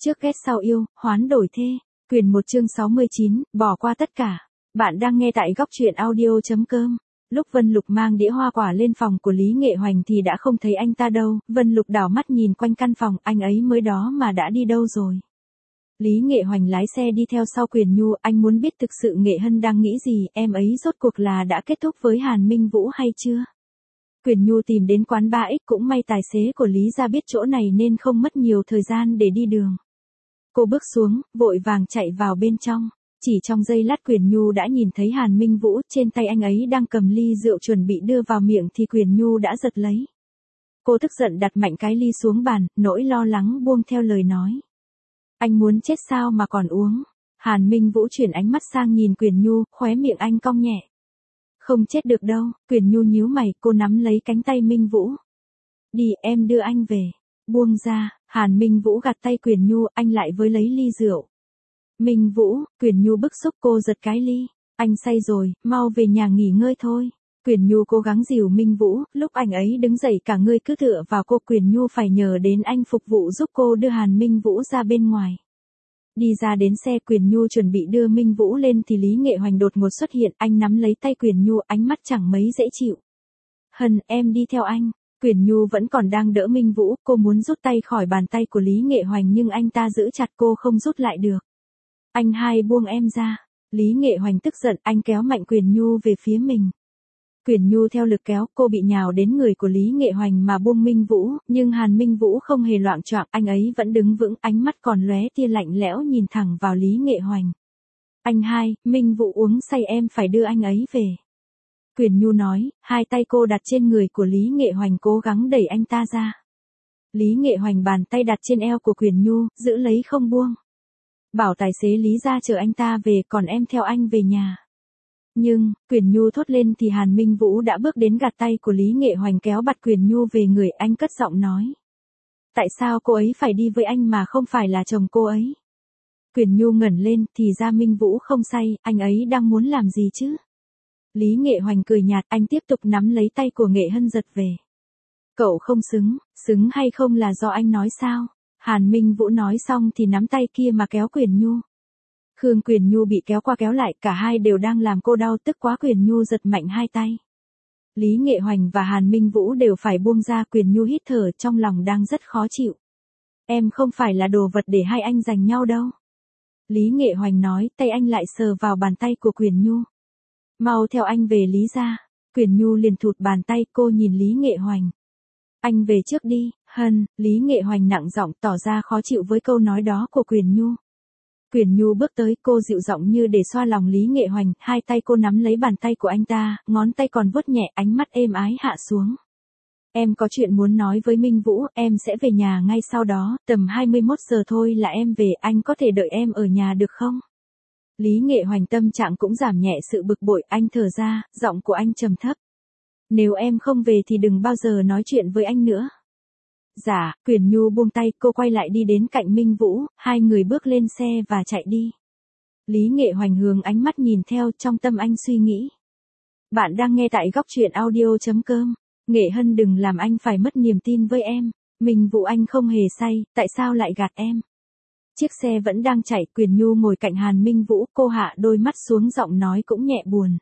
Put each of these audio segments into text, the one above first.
Trước ghét sau yêu, hoán đổi thê. Quyền 1 chương 69, bỏ qua tất cả. Bạn đang nghe tại góc truyện audio.com. Lúc Vân Lục mang đĩa hoa quả lên phòng của Lý Nghệ Hoành thì đã không thấy anh ta đâu, Vân Lục đảo mắt nhìn quanh căn phòng, anh ấy mới đó mà đã đi đâu rồi. Lý Nghệ Hoành lái xe đi theo sau Quyền Nhu, anh muốn biết thực sự Nghệ Hân đang nghĩ gì, em ấy rốt cuộc là đã kết thúc với Hàn Minh Vũ hay chưa? Quyền Nhu tìm đến quán 3X, cũng may tài xế của Lý gia biết chỗ này nên không mất nhiều thời gian để đi đường. Cô bước xuống, vội vàng chạy vào bên trong. Chỉ trong giây lát Quyền Nhu đã nhìn thấy Hàn Minh Vũ, trên tay anh ấy đang cầm ly rượu chuẩn bị đưa vào miệng thì Quyền Nhu đã giật lấy. Cô tức giận đặt mạnh cái ly xuống bàn, nỗi lo lắng buông theo lời nói. Anh muốn chết sao mà còn uống? Hàn Minh Vũ chuyển ánh mắt sang nhìn Quyền Nhu, khóe miệng anh cong nhẹ. Không chết được đâu, Quyền Nhu nhíu mày, cô nắm lấy cánh tay Minh Vũ. Đi, em đưa anh về. Buông ra, Hàn Minh Vũ gạt tay Quyền Nhu, anh lại với lấy ly rượu. Minh Vũ, Quyền Nhu bức xúc, cô giật cái ly. Anh say rồi, mau về nhà nghỉ ngơi thôi. Quyền Nhu cố gắng dìu Minh Vũ, lúc anh ấy đứng dậy cả người cứ tựa vào cô, Quyền Nhu phải nhờ đến anh phục vụ giúp cô đưa Hàn Minh Vũ ra bên ngoài. Đi ra đến xe, Quyền Nhu chuẩn bị đưa Minh Vũ lên thì Lý Nghệ Hoành đột ngột xuất hiện, anh nắm lấy tay Quyền Nhu, ánh mắt chẳng mấy dễ chịu. Hân, em đi theo anh. Quyền Nhu vẫn còn đang đỡ Minh Vũ, cô muốn rút tay khỏi bàn tay của Lý Nghệ Hoành nhưng anh ta giữ chặt cô không rút lại được. Anh hai buông em ra. Lý Nghệ Hoành tức giận, anh kéo mạnh Quyền Nhu về phía mình. Quyền Nhu theo lực kéo, cô bị nhào đến người của Lý Nghệ Hoành mà buông Minh Vũ, nhưng Hàn Minh Vũ không hề loạng choạng, anh ấy vẫn đứng vững, ánh mắt còn lóe tia lạnh lẽo nhìn thẳng vào Lý Nghệ Hoành. Anh hai, Minh Vũ uống say, em phải đưa anh ấy về. Quyền Nhu nói, hai tay cô đặt trên người của Lý Nghệ Hoành cố gắng đẩy anh ta ra. Lý Nghệ Hoành bàn tay đặt trên eo của Quyền Nhu, giữ lấy không buông. Bảo tài xế Lý ra chở anh ta về, còn em theo anh về nhà. Nhưng, Quyền Nhu thốt lên thì Hàn Minh Vũ đã bước đến gạt tay của Lý Nghệ Hoành kéo bặt Quyền Nhu về người, anh cất giọng nói. Tại sao cô ấy phải đi với anh mà không phải là chồng cô ấy? Quyền Nhu ngẩng lên, thì ra Minh Vũ không say, anh ấy đang muốn làm gì chứ? Lý Nghệ Hoành cười nhạt, anh tiếp tục nắm lấy tay của Nghệ Hân giật về. Cậu không xứng hay không là do anh nói sao? Hàn Minh Vũ nói xong thì nắm tay kia mà kéo Quyền Nhu. Quyền Nhu bị kéo qua kéo lại, cả hai đều đang làm cô đau, tức quá Quyền Nhu giật mạnh hai tay. Lý Nghệ Hoành và Hàn Minh Vũ đều phải buông ra, Quyền Nhu hít thở, trong lòng đang rất khó chịu. Em không phải là đồ vật để hai anh giành nhau đâu. Lý Nghệ Hoành nói, tay anh lại sờ vào bàn tay của Quyền Nhu. Mau theo anh về Lý ra. Quyền Nhu liền thụt bàn tay, cô nhìn Lý Nghệ Hoành. Anh về trước đi, Hân. Lý Nghệ Hoành nặng giọng tỏ ra khó chịu với câu nói đó của Quyền Nhu. Quyền Nhu bước tới, cô dịu giọng như để xoa lòng Lý Nghệ Hoành, hai tay cô nắm lấy bàn tay của anh ta, ngón tay còn vuốt nhẹ, ánh mắt êm ái hạ xuống. Em có chuyện muốn nói với Minh Vũ, em sẽ về nhà ngay sau đó, tầm 21 giờ thôi là em về, anh có thể đợi em ở nhà được không? Lý Nghệ Hoành tâm trạng cũng giảm nhẹ sự bực bội, anh thở ra, giọng của anh trầm thấp. Nếu em không về thì đừng bao giờ nói chuyện với anh nữa. Dạ, Quyền Nhu buông tay, cô quay lại đi đến cạnh Minh Vũ, hai người bước lên xe và chạy đi. Lý Nghệ Hoành hướng ánh mắt nhìn theo, trong tâm anh suy nghĩ. Bạn đang nghe tại góc truyện audio.com. Nghệ Hân đừng làm anh phải mất niềm tin với em. Minh Vũ anh không hề say, tại sao lại gạt em? Chiếc xe vẫn đang chạy, Quyền Nhu ngồi cạnh Hàn Minh Vũ, cô hạ đôi mắt xuống, giọng nói cũng nhẹ buồn.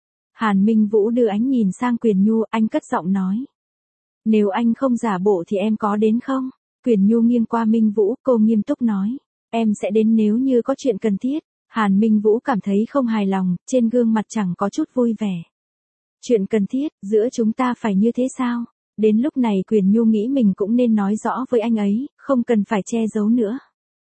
Hàn Minh Vũ đưa ánh nhìn sang Quyền Nhu, anh cất giọng nói. Nếu anh không giả bộ thì em có đến không? Quyền Nhu nghiêng qua Minh Vũ, cô nghiêm túc nói. Em sẽ đến nếu như có chuyện cần thiết. Hàn Minh Vũ cảm thấy không hài lòng, trên gương mặt chẳng có chút vui vẻ. Chuyện cần thiết, giữa chúng ta phải như thế sao? Đến lúc này Quyền Nhu nghĩ mình cũng nên nói rõ với anh ấy, không cần phải che giấu nữa.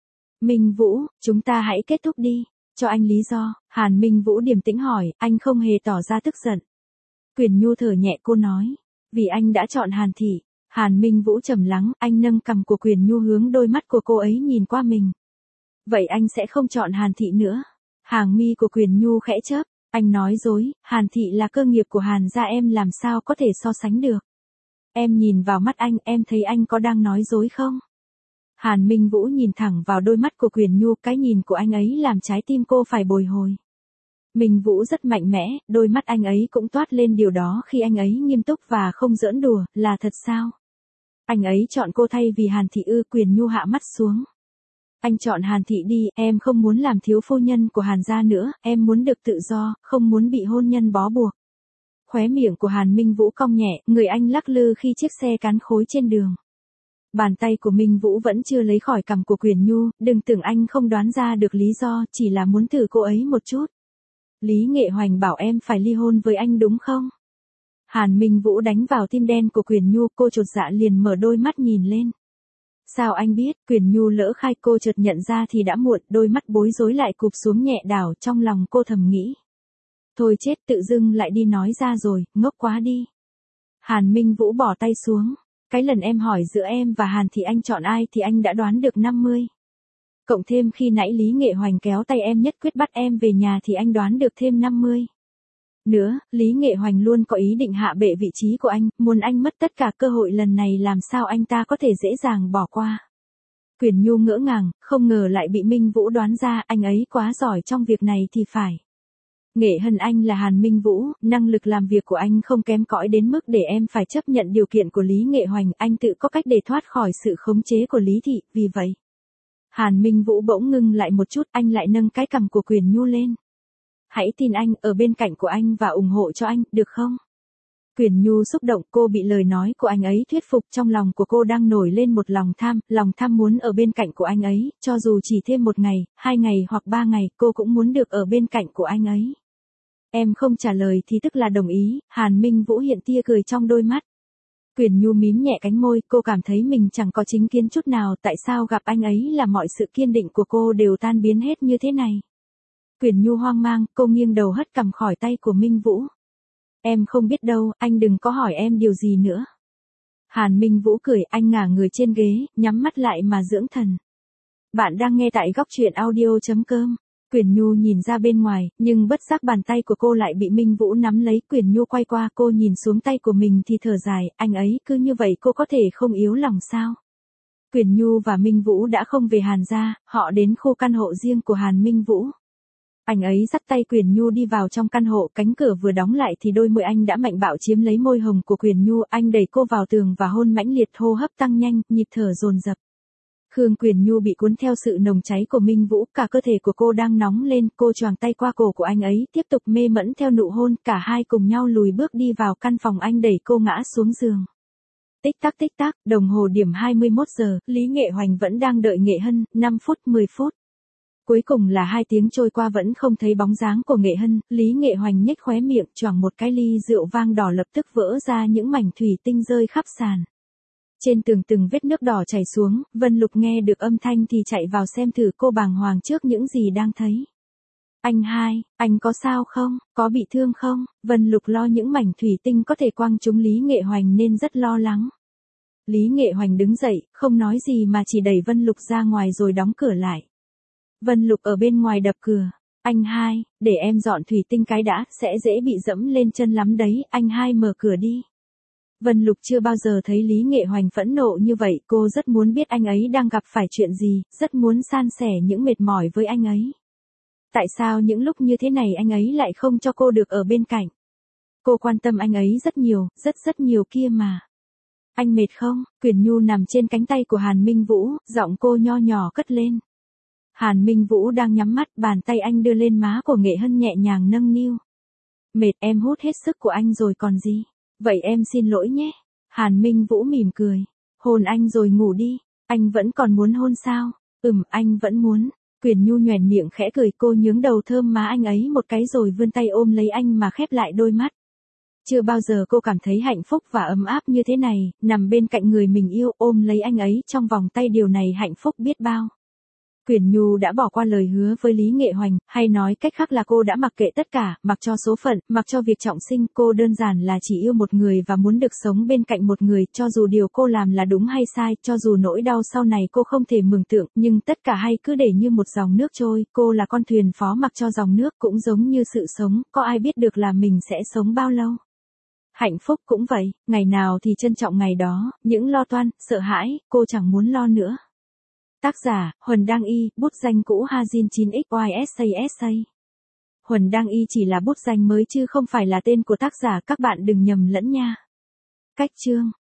Minh Vũ, chúng ta hãy kết thúc đi. Cho anh lý do. Hàn Minh Vũ điềm tĩnh hỏi, anh không hề tỏ ra tức giận. Quyền Nhu thở nhẹ, cô nói. Vì anh đã chọn Hàn Thị. Hàn Minh Vũ trầm lắng, anh nâng cằm của Quyền Nhu hướng đôi mắt của cô ấy nhìn qua mình. Vậy anh sẽ không chọn Hàn Thị nữa. Hàng mi của Quyền Nhu khẽ chớp, anh nói dối, Hàn Thị là cơ nghiệp của Hàn gia, em làm sao có thể so sánh được. Em nhìn vào mắt anh, em thấy anh có đang nói dối không? Hàn Minh Vũ nhìn thẳng vào đôi mắt của Quyền Nhu, cái nhìn của anh ấy làm trái tim cô phải bồi hồi. Minh Vũ rất mạnh mẽ, đôi mắt anh ấy cũng toát lên điều đó khi anh ấy nghiêm túc và không giỡn đùa, là thật sao? Anh ấy chọn cô thay vì Hàn Thị ư? Quyền Nhu hạ mắt xuống. Anh chọn Hàn Thị đi, em không muốn làm thiếu phu nhân của Hàn gia nữa, em muốn được tự do, không muốn bị hôn nhân bó buộc. Khóe miệng của Hàn Minh Vũ cong nhẹ, người anh lắc lư khi chiếc xe cán khối trên đường. Bàn tay của Minh Vũ vẫn chưa lấy khỏi cằm của Quyền Nhu, đừng tưởng anh không đoán ra được lý do, chỉ là muốn thử cô ấy một chút. Lý Nghệ Hoành bảo em phải ly hôn với anh đúng không? Hàn Minh Vũ đánh vào tim đen của Quyền Nhu, cô chột dạ liền mở đôi mắt nhìn lên. Sao anh biết? Quyền Nhu lỡ khai, cô chợt nhận ra thì đã muộn, đôi mắt bối rối lại cụp xuống nhẹ đảo, trong lòng cô thầm nghĩ. Thôi chết, tự dưng lại đi nói ra rồi, ngốc quá đi. Hàn Minh Vũ bỏ tay xuống. Cái lần em hỏi giữa em và Hàn thì anh chọn ai thì anh đã đoán được 50. Cộng thêm khi nãy Lý Nghệ Hoành kéo tay em nhất quyết bắt em về nhà thì anh đoán được thêm 50. Nữa, Lý Nghệ Hoành luôn có ý định hạ bệ vị trí của anh, muốn anh mất tất cả cơ hội lần này, làm sao anh ta có thể dễ dàng bỏ qua. Quyền Nhu ngỡ ngàng, không ngờ lại bị Minh Vũ đoán ra, anh ấy quá giỏi trong việc này thì phải. Nghệ Hân, anh là Hàn Minh Vũ, năng lực làm việc của anh không kém cỏi đến mức để em phải chấp nhận điều kiện của Lý Nghệ Hoành, anh tự có cách để thoát khỏi sự khống chế của Lý Thị, vì vậy. Hàn Minh Vũ bỗng ngưng lại một chút, anh lại nâng cái cằm của Quyền Nhu lên. Hãy tin anh, ở bên cạnh của anh và ủng hộ cho anh, được không? Quyền Nhu xúc động, cô bị lời nói của anh ấy thuyết phục, trong lòng của cô đang nổi lên một lòng tham muốn ở bên cạnh của anh ấy, cho dù chỉ thêm 1 ngày, 2 ngày hoặc 3 ngày, cô cũng muốn được ở bên cạnh của anh ấy. Em không trả lời thì tức là đồng ý, Hàn Minh Vũ hiện tia cười trong đôi mắt. Quyền Nhu mím nhẹ cánh môi, cô cảm thấy mình chẳng có chính kiến chút nào, tại sao gặp anh ấy là mọi sự kiên định của cô đều tan biến hết như thế này. Quyền Nhu hoang mang, cô nghiêng đầu hất cằm khỏi tay của Minh Vũ. Em không biết đâu, anh đừng có hỏi em điều gì nữa. Hàn Minh Vũ cười, anh ngả người trên ghế, nhắm mắt lại mà dưỡng thần. Bạn đang nghe tại góc truyện audio.com. Quyền Nhu nhìn ra bên ngoài, nhưng bất giác bàn tay của cô lại bị Minh Vũ nắm lấy. Quyền Nhu quay qua, cô nhìn xuống tay của mình thì thở dài, anh ấy cứ như vậy cô có thể không yếu lòng sao? Quyền Nhu và Minh Vũ đã không về Hàn gia, họ đến khu căn hộ riêng của Hàn Minh Vũ. Anh ấy dắt tay Quyền Nhu đi vào trong căn hộ, cánh cửa vừa đóng lại thì đôi môi anh đã mạnh bạo chiếm lấy môi hồng của Quyền Nhu, anh đẩy cô vào tường và hôn mãnh liệt, hô hấp tăng nhanh, nhịp thở dồn dập. Khương Quyền Nhu bị cuốn theo sự nồng cháy của Minh Vũ, cả cơ thể của cô đang nóng lên, cô choàng tay qua cổ của anh ấy, tiếp tục mê mẫn theo nụ hôn, cả hai cùng nhau lùi bước đi vào căn phòng, anh đẩy cô ngã xuống giường. Tích tắc, đồng hồ điểm 21 giờ, Lý Nghệ Hoành vẫn đang đợi Nghệ Hân, 5 phút, 10 phút. Cuối cùng là 2 tiếng trôi qua vẫn không thấy bóng dáng của Nghệ Hân, Lý Nghệ Hoành nhếch khóe miệng, choàng một cái ly rượu vang đỏ lập tức vỡ ra những mảnh thủy tinh rơi khắp sàn. Trên tường từng vết nước đỏ chảy xuống, Vân Lục nghe được âm thanh thì chạy vào xem thử, cô bàng hoàng trước những gì đang thấy. Anh hai, anh có sao không, có bị thương không? Vân Lục lo những mảnh thủy tinh có thể quăng trúng Lý Nghệ Hoành nên rất lo lắng. Lý Nghệ Hoành đứng dậy, không nói gì mà chỉ đẩy Vân Lục ra ngoài rồi đóng cửa lại. Vân Lục ở bên ngoài đập cửa. Anh hai, để em dọn thủy tinh cái đã, sẽ dễ bị dẫm lên chân lắm đấy, anh hai mở cửa đi. Vân Lục chưa bao giờ thấy Lý Nghệ Hoành phẫn nộ như vậy, cô rất muốn biết anh ấy đang gặp phải chuyện gì, rất muốn san sẻ những mệt mỏi với anh ấy. Tại sao những lúc như thế này anh ấy lại không cho cô được ở bên cạnh? Cô quan tâm anh ấy rất nhiều, rất nhiều kia mà. Anh mệt không? Quyền Nhu nằm trên cánh tay của Hàn Minh Vũ, giọng cô nho nhỏ cất lên. Hàn Minh Vũ đang nhắm mắt, bàn tay anh đưa lên má của Nghệ Hân nhẹ nhàng nâng niu. Mệt, em hút hết sức của anh rồi còn gì. Vậy em xin lỗi nhé. Hàn Minh Vũ mỉm cười. Hôn anh rồi ngủ đi. Anh vẫn còn muốn hôn sao? Anh vẫn muốn. Quyền Nhu nhoẻn miệng khẽ cười, cô nhướng đầu thơm má anh ấy một cái rồi vươn tay ôm lấy anh mà khép lại đôi mắt. Chưa bao giờ cô cảm thấy hạnh phúc và ấm áp như thế này, nằm bên cạnh người mình yêu, ôm lấy anh ấy trong vòng tay, điều này hạnh phúc biết bao. Quyền Nhu đã bỏ qua lời hứa với Lý Nghệ Hoành, hay nói cách khác là cô đã mặc kệ tất cả, mặc cho số phận, mặc cho việc trọng sinh, cô đơn giản là chỉ yêu một người và muốn được sống bên cạnh một người, cho dù điều cô làm là đúng hay sai, cho dù nỗi đau sau này cô không thể mường tượng, nhưng tất cả hay cứ để như một dòng nước trôi, cô là con thuyền phó mặc cho dòng nước, cũng giống như sự sống, có ai biết được là mình sẽ sống bao lâu. Hạnh phúc cũng vậy, ngày nào thì trân trọng ngày đó, những lo toan, sợ hãi, cô chẳng muốn lo nữa. Tác giả, Huần Đăng Y, bút danh cũ Hazin 9XYSASA. Huần Đăng Y chỉ là bút danh mới chứ không phải là tên của tác giả, các bạn đừng nhầm lẫn nha. Cách chương